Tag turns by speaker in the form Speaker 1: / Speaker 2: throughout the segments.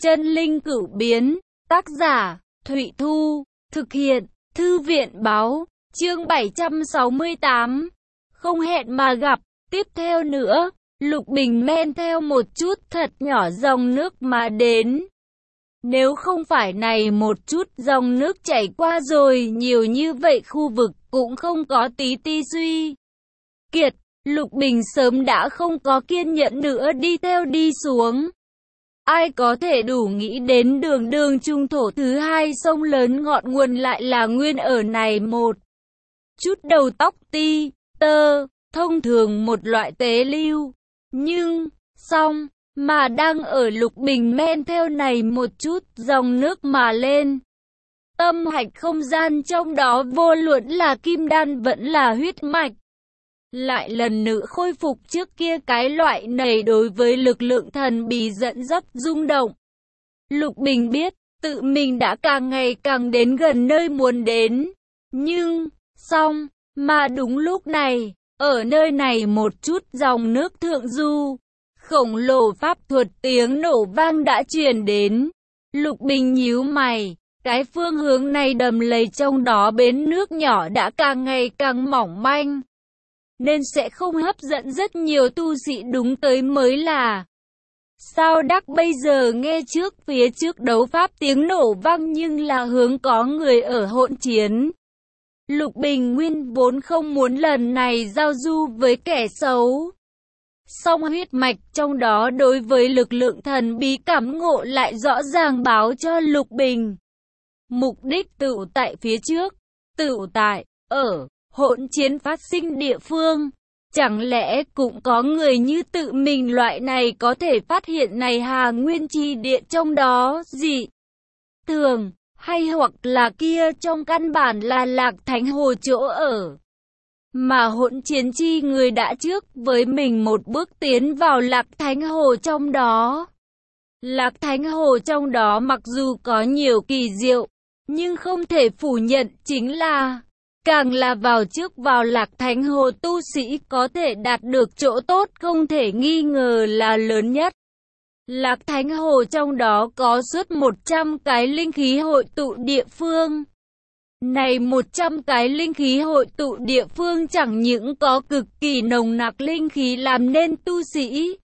Speaker 1: Chân linh cửu biến, tác giả, Thụy Thu, thực hiện, Thư viện báo, chương 768. Không hẹn mà gặp, tiếp theo nữa, Lục Bình men theo một chút thật nhỏ dòng nước mà đến. Nếu không phải này một chút dòng nước chảy qua rồi nhiều như vậy khu vực cũng không có tí ti suy kiệt, Lục Bình sớm đã không có kiên nhẫn nữa đi theo đi xuống. Ai có thể đủ nghĩ đến đường trung thổ thứ hai sông lớn ngọn nguồn lại là nguyên ở này một chút đầu tóc ti, tơ, thông thường một loại tế lưu. Nhưng, xong, mà đang ở Lục Bình men theo này một chút dòng nước mà lên. Tâm hạch không gian trong đó vô luận là kim đan vẫn là huyết mạch. Lại lần nữa khôi phục trước kia cái loại này đối với lực lượng thần bí dẫn dắt rung động. Lục Bình biết, tự mình đã càng ngày càng đến gần nơi muốn đến. Nhưng, xong, mà đúng lúc này, ở nơi này một chút dòng nước thượng du, khổng lồ pháp thuật tiếng nổ vang đã truyền đến. Lục Bình nhíu mày, cái phương hướng này đầm lầy trong đó bến nước nhỏ đã càng ngày càng mỏng manh, nên sẽ không hấp dẫn rất nhiều tu sĩ đúng tới mới là. Sao đắc bây giờ nghe trước phía trước đấu pháp tiếng nổ vang nhưng là hướng có người ở hỗn chiến. Lục Bình nguyên vốn không muốn lần này giao du với kẻ xấu. Song huyết mạch trong đó đối với lực lượng thần bí cảm ngộ lại rõ ràng báo cho Lục Bình. Mục đích tựu tại phía trước, tựu tại, ở hỗn chiến phát sinh địa phương. Chẳng lẽ cũng có người như tự mình loại này có thể phát hiện này Hà Nguyên Chi Địa trong đó gì thường, hay hoặc là kia trong căn bản là Lạc Thánh Hồ chỗ ở. Mà hỗn chiến chi người đã trước với mình một bước tiến vào Lạc Thánh Hồ trong đó. Lạc Thánh Hồ trong đó mặc dù có nhiều kỳ diệu, nhưng không thể phủ nhận chính là càng là vào trước vào Lạc Thánh Hồ tu sĩ có thể đạt được chỗ tốt không thể nghi ngờ là lớn nhất. Lạc Thánh Hồ trong đó có suốt 100 cái linh khí hội tụ địa phương. Này 100 cái linh khí hội tụ địa phương chẳng những có cực kỳ nồng nặc linh khí làm nên tu sĩ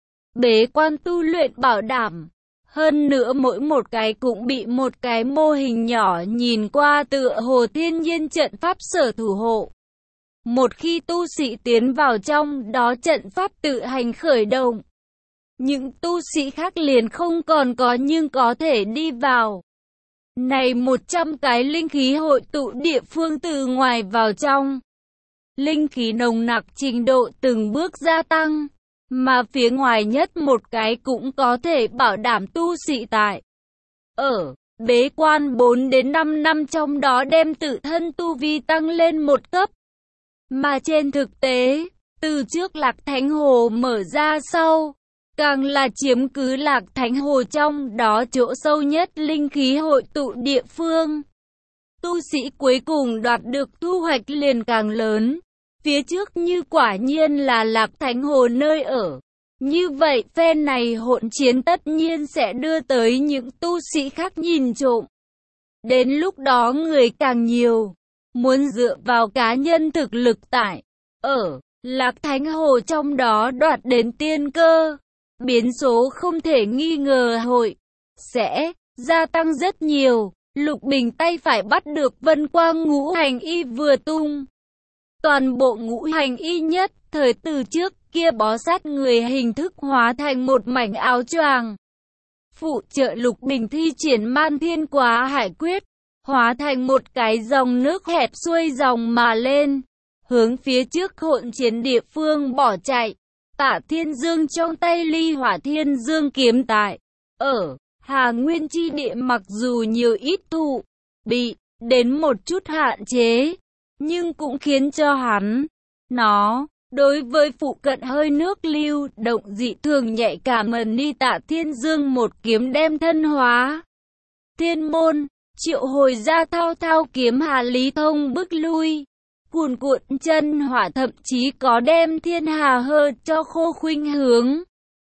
Speaker 1: bế quan tu luyện bảo đảm. Hơn nữa mỗi một cái cũng bị một cái mô hình nhỏ nhìn qua tựa hồ thiên nhiên trận pháp sở thủ hộ. Một khi tu sĩ tiến vào trong đó trận pháp tự hành khởi động, những tu sĩ khác liền không còn có nhưng có thể đi vào. Này 100 cái linh khí hội tụ địa phương từ ngoài vào trong. Linh khí nồng nặc trình độ từng bước gia tăng. Mà phía ngoài nhất một cái cũng có thể bảo đảm tu sĩ tại ở bế quan 4 đến 5 năm trong đó đem tự thân tu vi tăng lên một cấp. Mà trên thực tế, từ trước Lạc Thánh Hồ mở ra sau, càng là chiếm cứ Lạc Thánh Hồ trong đó chỗ sâu nhất linh khí hội tụ địa phương. Tu sĩ cuối cùng đoạt được thu hoạch liền càng lớn. Phía trước như quả nhiên là Lạc Thánh Hồ nơi ở. Như vậy phen này hỗn chiến tất nhiên sẽ đưa tới những tu sĩ khác nhìn trộm. Đến lúc đó người càng nhiều, muốn dựa vào cá nhân thực lực tại ở Lạc Thánh Hồ trong đó đoạt đến tiên cơ. Biến số không thể nghi ngờ hội sẽ gia tăng rất nhiều. Lục Bình tay phải bắt được Vân Quang Ngũ Hành Y vừa tung. Toàn bộ ngũ hành y nhất thời từ trước kia bó sát người hình thức hóa thành một mảnh áo choàng. Phụ trợ Lục Bình thi triển Man Thiên Quá Hải Quyết, hóa thành một cái dòng nước hẹp xuôi dòng mà lên, hướng phía trước hỗn chiến địa phương bỏ chạy. Tả Thiên Dương trong tay Ly Hỏa Thiên Dương kiếm tại ở Hà Nguyên Chi Địa mặc dù nhiều ít thụ bị đến một chút hạn chế, nhưng cũng khiến cho hắn nó đối với phụ cận hơi nước lưu động dị thường nhạy cảm. Ni Tả Thiên Dương một kiếm đem thân hóa thiên môn, triệu hồi ra thao thao kiếm Hà Lý Thông bức lui cuồn cuộn chân hỏa, thậm chí có đem thiên hà hơ cho khô khuynh hướng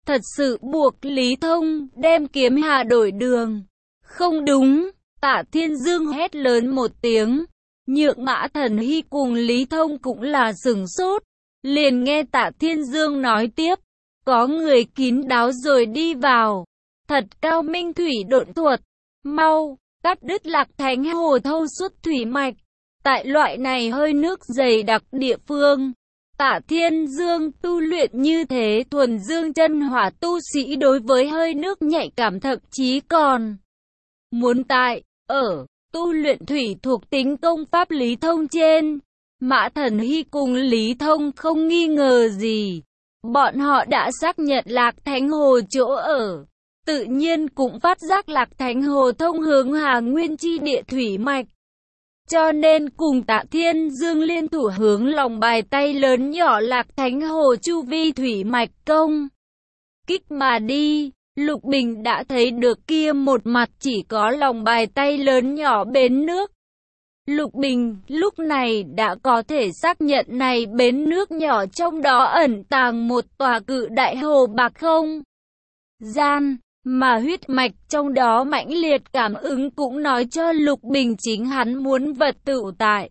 Speaker 1: thật sự buộc Lý Thông đem kiếm Hà đổi đường. Không đúng, Tạ Thiên Dương hét lớn một tiếng. Nhượng Mã Thần Hy cùng Lý Thông cũng là sửng sốt. Liền nghe Tạ Thiên Dương nói tiếp. Có người kín đáo rồi đi vào. Thật cao minh thủy độn thuật. Mau, cắt đứt Lạc Thánh Hồ thâu suốt thủy mạch. Tại loại này hơi nước dày đặc địa phương, Tạ Thiên Dương tu luyện như thế thuần dương chân hỏa tu sĩ đối với hơi nước nhạy cảm, thậm chí còn muốn ở tu luyện thủy thuộc tính công pháp Lý Thông trên. Mã Thần Hy cùng Lý Thông không nghi ngờ gì. Bọn họ đã xác nhận Lạc Thánh Hồ chỗ ở. Tự nhiên cũng phát giác Lạc Thánh Hồ thông hướng Hà Nguyên chi địa thủy mạch. Cho nên cùng Tạ Thiên Dương liên thủ hướng lòng bài tay lớn nhỏ Lạc Thánh Hồ chu vi thủy mạch công kích mà đi. Lục Bình đã thấy được kia một mặt chỉ có lòng bài tay lớn nhỏ bến nước. Lục Bình lúc này đã có thể xác nhận này bến nước nhỏ trong đó ẩn tàng một tòa cự đại hồ bạc không gian, mà huyết mạch trong đó mãnh liệt cảm ứng cũng nói cho Lục Bình chính hắn muốn vật tựu tại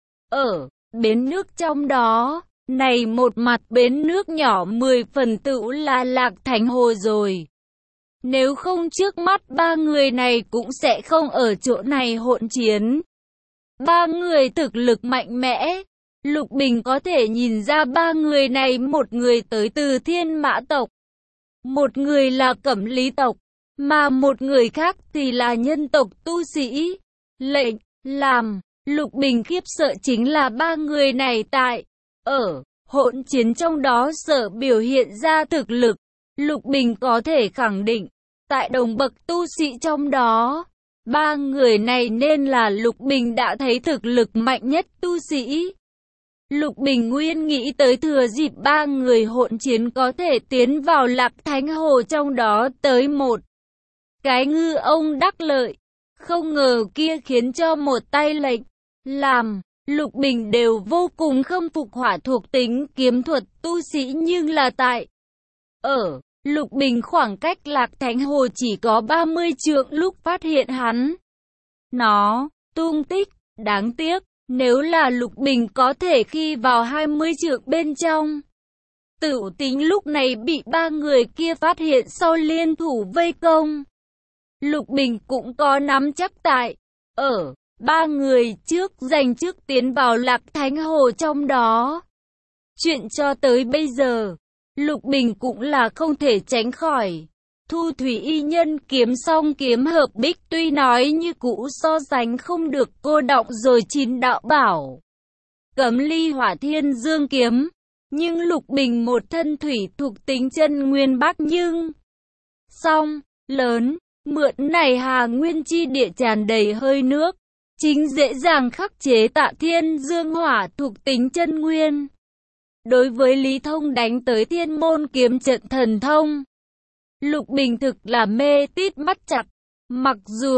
Speaker 1: ở bến nước trong đó. Này một mặt bến nước nhỏ 10 phần tựu là Lạc Thánh Hồ rồi. Nếu không trước mắt ba người này cũng sẽ không ở chỗ này hỗn chiến. Ba người thực lực mạnh mẽ. Lục Bình có thể nhìn ra ba người này, một người tới từ Thiên Mã tộc, một người là Cẩm Lý tộc, mà một người khác thì là nhân tộc tu sĩ. Lệnh làm Lục Bình khiếp sợ chính là ba người này tại ở hỗn chiến trong đó sở biểu hiện ra thực lực. Lục Bình có thể khẳng định, tại đồng bậc tu sĩ trong đó, ba người này nên là Lục Bình đã thấy thực lực mạnh nhất tu sĩ. Lục Bình nguyên nghĩ tới thừa dịp ba người hỗn chiến có thể tiến vào Lạc Thánh Hồ trong đó tới một cái ngư ông đắc lợi. Không ngờ kia khiến cho một tay lệnh làm Lục Bình đều vô cùng khâm phục hỏa thuộc tính kiếm thuật tu sĩ, nhưng là tại ở Lục Bình khoảng cách Lạc Thánh Hồ chỉ có 30 trượng lúc phát hiện hắn nó tung tích. Đáng tiếc, nếu là Lục Bình có thể khi vào 20 trượng bên trong, Tửu tính lúc này bị ba người kia phát hiện sau liên thủ vây công, Lục Bình cũng có nắm chắc tại ở ba người trước giành trước tiến vào Lạc Thánh Hồ trong đó. Chuyện cho tới bây giờ, Lục Bình cũng là không thể tránh khỏi. Thu Thủy Y Nhân kiếm song kiếm hợp bích tuy nói như cũ so sánh không được cô đọng rồi 9 đạo bảo Cấm Ly Hỏa Thiên Dương kiếm, nhưng Lục Bình một thân thủy thuộc tính chân nguyên bác nhưng song lớn, mượn này Hà Nguyên chi địa tràn đầy hơi nước, chính dễ dàng khắc chế Tạ Thiên Dương hỏa thuộc tính chân nguyên. Đối với Lý Thông đánh tới Thiên Môn kiếm trận thần thông, Lục Bình thực là mê tít mắt chặt. Mặc dù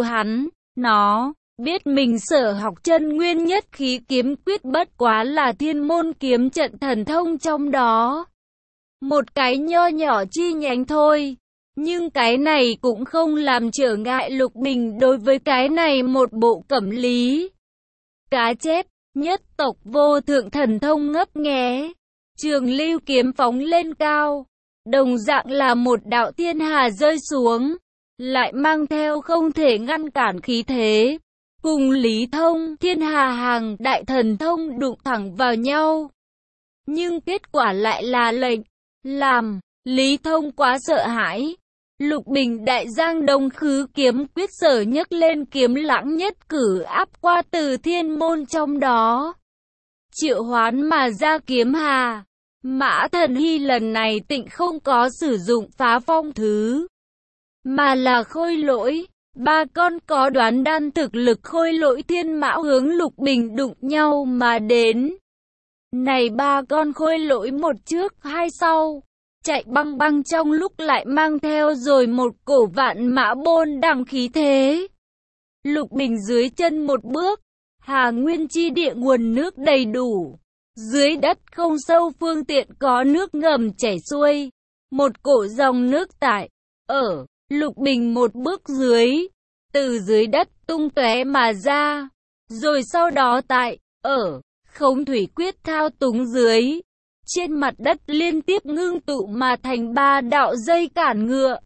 Speaker 1: nó biết mình sở học chân nguyên nhất khí kiếm quyết bất quá là Thiên Môn kiếm trận thần thông trong đó một cái nho nhỏ chi nhánh thôi, nhưng cái này cũng không làm trở ngại Lục Bình đối với cái này một bộ cẩm lý cá chép nhất tộc vô thượng thần thông ngấp nghé. Trường lưu kiếm phóng lên cao, đồng dạng là một đạo thiên hà rơi xuống, lại mang theo không thể ngăn cản khí thế, cùng Lý Thông thiên hà hàng đại thần thông đụng thẳng vào nhau. Nhưng kết quả lại là lệnh làm Lý Thông quá sợ hãi. Lục Bình đại giang đông khứ kiếm quyết sở nhấc lên kiếm lãng nhất cử áp qua từ thiên môn trong đó, triệu hoán mà ra kiếm hà. Mã Thần Hy lần này tịnh không có sử dụng phá phong thứ, mà là khôi lỗi. Ba con có đoán đan thực lực khôi lỗi thiên mã hướng Lục Bình đụng nhau mà đến. Này ba con khôi lỗi một trước hai sau, chạy băng băng trong lúc lại mang theo rồi một cổ vạn mã bôn đằng khí thế. Lục Bình dưới chân một bước, Hà Nguyên chi địa nguồn nước đầy đủ. Dưới đất không sâu phương tiện có nước ngầm chảy xuôi. một cổ dòng nước tại, ở, Lục Bình một bước dưới, từ dưới đất tung tóe mà ra, rồi sau đó tại, ở, Khống Thủy Quyết thao túng dưới, trên mặt đất liên tiếp ngưng tụ mà thành 3 đạo dây cản ngựa.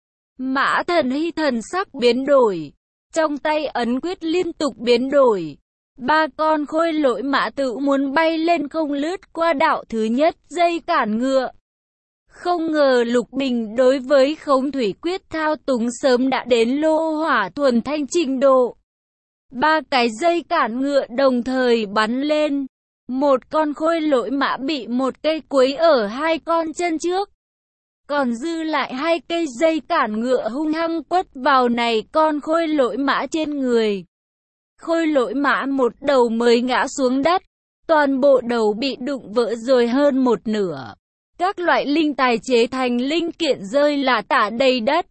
Speaker 1: Mã Thần Hy thần sắc biến đổi, trong tay ấn quyết liên tục biến đổi. 3 con khôi lỗi mã tự muốn bay lên không lướt qua đạo thứ nhất dây cản ngựa. Không ngờ Lục Bình đối với Khống Thủy Quyết thao túng sớm đã đến lô hỏa thuần thanh trình độ. 3 cái dây cản ngựa đồng thời bắn lên. Một con khôi lỗi mã bị một cây quấy ở 2 con chân trước. Còn dư lại 2 cây dây cản ngựa hung hăng quất vào này con khôi lỗi mã trên người. Khôi lỗi mã một đầu mới ngã xuống đất. Toàn bộ đầu bị đụng vỡ rồi hơn một nửa. Các loại linh tài chế thành linh kiện rơi lả tả đầy đất.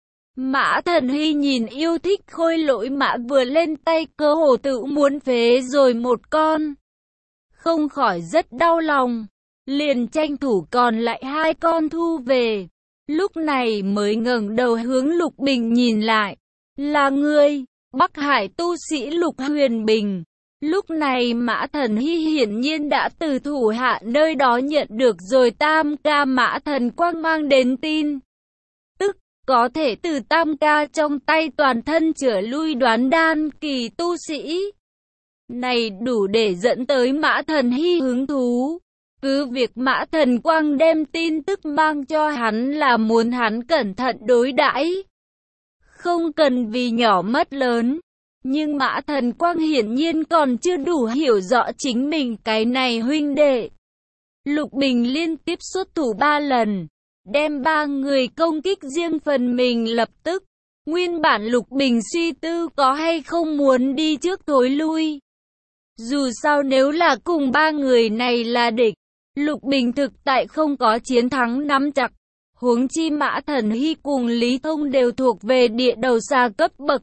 Speaker 1: Mã Thần Hy nhìn yêu thích khôi lỗi mã vừa lên tay cơ hồ tự muốn phế rồi một con. Không khỏi rất đau lòng. Liền tranh thủ còn lại 2 con thu về. Lúc này mới ngẩng đầu hướng Lục Bình nhìn lại. Là ngươi, Bắc Hải tu sĩ Lục Huyền Bình. Lúc này Mã Thần Hy hiển nhiên đã từ thủ hạ nơi đó nhận được rồi Tam Ca Mã Thần Quang mang đến tin. Tức, có thể từ Tam Ca trong tay toàn thân trở lui Đoán Đan kỳ tu sĩ. Này đủ để dẫn tới Mã Thần Hy hứng thú. Cứ việc Mã Thần Quang đem tin tức mang cho hắn là muốn hắn cẩn thận đối đãi, không cần vì nhỏ mất lớn. Nhưng Mã Thần Quang hiển nhiên còn chưa đủ hiểu rõ chính mình cái này huynh đệ. Lục Bình liên tiếp xuất thủ 3 lần, đem 3 người công kích riêng phần mình lập tức. Nguyên bản Lục Bình suy tư có hay không muốn đi trước thối lui. Dù sao nếu là cùng 3 người này là địch, Lục Bình thực tại không có chiến thắng nắm chắc. Huống chi Mã Thần Hy cùng Lý Thông đều thuộc về địa đầu xa cấp bậc.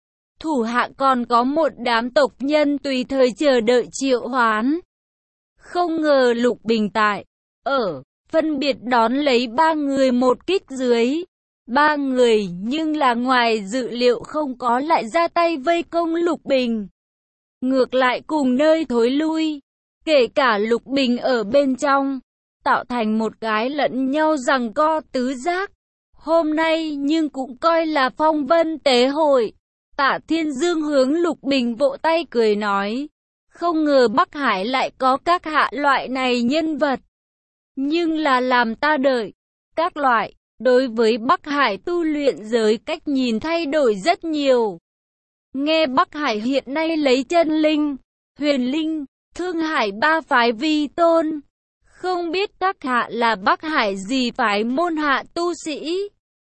Speaker 1: Thủ hạ còn có một đám tộc nhân tùy thời chờ đợi triệu hoán. Không ngờ Lục Bình tại, ở, phân biệt đón lấy 3 người một kích dưới. 3 người nhưng là ngoài dự liệu không có lại ra tay vây công Lục Bình. Ngược lại cùng nơi thối lui, kể cả Lục Bình ở bên trong, tạo thành một cái lẫn nhau giằng co tứ giác. Hôm nay nhưng cũng coi là phong vân tế hội. Tạ Thiên Dương hướng Lục Bình vỗ tay cười nói, không ngờ Bắc Hải lại có các hạ loại này nhân vật. Nhưng là làm ta đợi, các loại, đối với Bắc Hải tu luyện giới cách nhìn thay đổi rất nhiều. Nghe Bắc Hải hiện nay lấy chân linh, huyền linh, Thương Hải 3 phái vi tôn. Không biết các hạ là Bắc Hải gì phái môn hạ tu sĩ.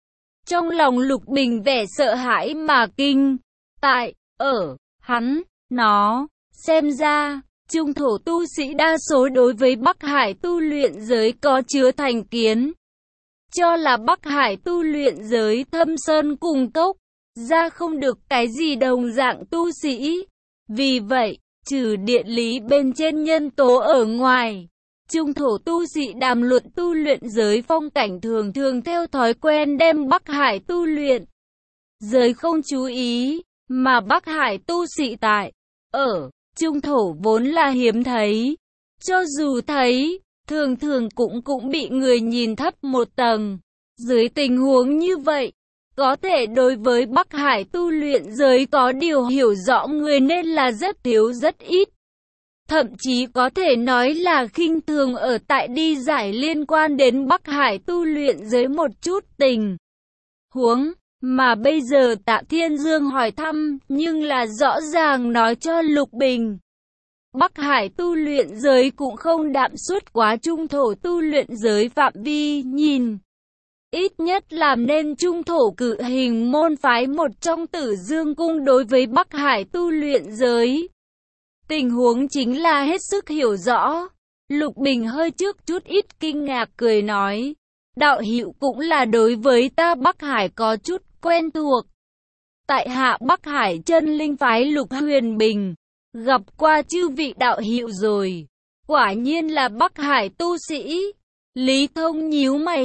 Speaker 1: Trong lòng Lục Bình vẻ sợ hãi mà kinh. Tại, ở, hắn, nó, xem ra, trung thổ tu sĩ đa số đối với Bắc Hải tu luyện giới có chứa thành kiến. Cho là Bắc Hải tu luyện giới thâm sơn cùng cốc, ra không được cái gì đồng dạng tu sĩ. Vì vậy, trừ địa lý bên trên nhân tố ở ngoài, trung thổ tu sĩ đàm luận tu luyện giới phong cảnh thường thường theo thói quen đem Bắc Hải tu luyện giới không chú ý. Mà Bắc Hải tu sĩ tại, ở, trung thổ vốn là hiếm thấy. Cho dù thấy, thường thường cũng bị người nhìn thấp một tầng. Dưới tình huống như vậy, có thể đối với Bắc Hải tu luyện giới có điều hiểu rõ người nên là rất thiếu rất ít. Thậm chí có thể nói là khinh thường ở tại đi giải liên quan đến Bắc Hải tu luyện giới một chút tình huống. Mà bây giờ Tạ Thiên Dương hỏi thăm, nhưng là rõ ràng nói cho Lục Bình. Bắc Hải tu luyện giới cũng không đạm suốt quá trung thổ tu luyện giới phạm vi nhìn. Ít nhất làm nên trung thổ cự hình môn phái một trong Tử Dương Cung đối với Bắc Hải tu luyện giới. Tình huống chính là hết sức hiểu rõ. Lục Bình hơi trước chút ít kinh ngạc cười nói. Đạo hữu cũng là đối với ta Bắc Hải có chút quen thuộc. Tại hạ Bắc Hải chân linh phái Lục Huyền Bình, gặp qua chư vị đạo hữu rồi. Quả nhiên là Bắc Hải tu sĩ. Lý Thông nhíu mày,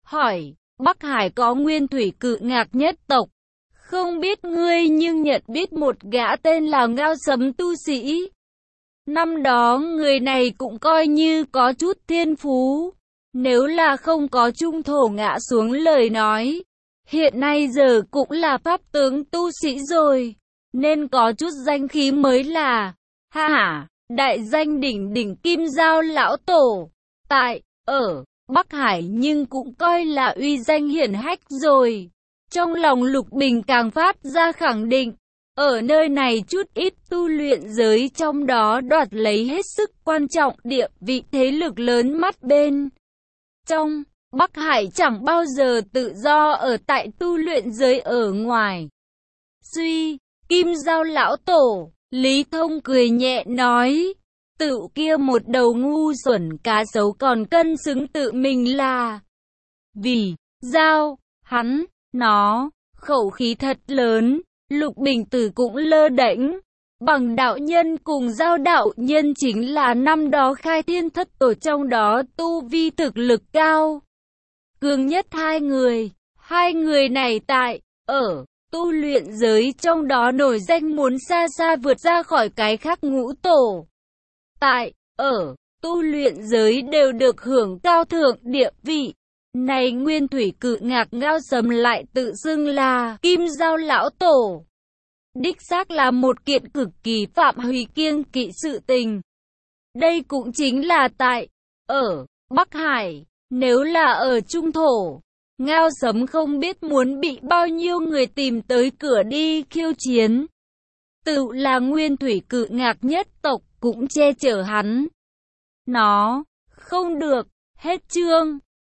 Speaker 1: hỏi, Bắc Hải có nguyên thủy cự ngạc nhất tộc. Không biết ngươi nhưng nhận biết một gã tên là Ngao Sấm tu sĩ. Năm đó người này cũng coi như có chút thiên phú. Nếu là không có trung thổ ngã xuống lời nói, hiện nay giờ cũng là pháp tướng tu sĩ rồi, nên có chút danh khí mới là. Ha ha, đại danh đỉnh đỉnh Kim Giao lão tổ. Tại, ở Bắc Hải nhưng cũng coi là uy danh hiển hách rồi. Trong lòng Lục Bình càng phát ra khẳng định, ở nơi này chút ít tu luyện giới trong đó đoạt lấy hết sức quan trọng địa vị thế lực lớn mắt bên. Trong, Bắc Hải chẳng bao giờ tự do ở tại tu luyện giới ở ngoài. Suy, Kim Giao lão tổ, Lý Thông cười nhẹ nói, tự kia một đầu ngu xuẩn cá sấu còn cân xứng tự mình là. Vì, Giao, hắn, nó, khẩu khí thật lớn, Lục Bình Tử cũng lơ đễnh. Bằng đạo nhân cùng Giao đạo nhân chính là năm đó khai thiên thất tổ trong đó tu vi thực lực cao cường nhất hai người này tại, ở, tu luyện giới trong đó nổi danh muốn xa xa vượt ra khỏi cái khác ngũ tổ. Tại, ở, tu luyện giới đều được hưởng cao thượng địa vị. Này nguyên thủy cự ngạc Ngao Sấm lại tự xưng là Kim Giao lão tổ. Đích xác là một kiện cực kỳ phạm hủy kiêng kỵ sự tình. Đây cũng chính là tại, ở, Bắc Hải, nếu là ở Trung Thổ, Ngao Sấm không biết muốn bị bao nhiêu người tìm tới cửa đi khiêu chiến. Tự là nguyên thủy cự ngạc nhất tộc cũng che chở hắn. Nó, không được, hết chương.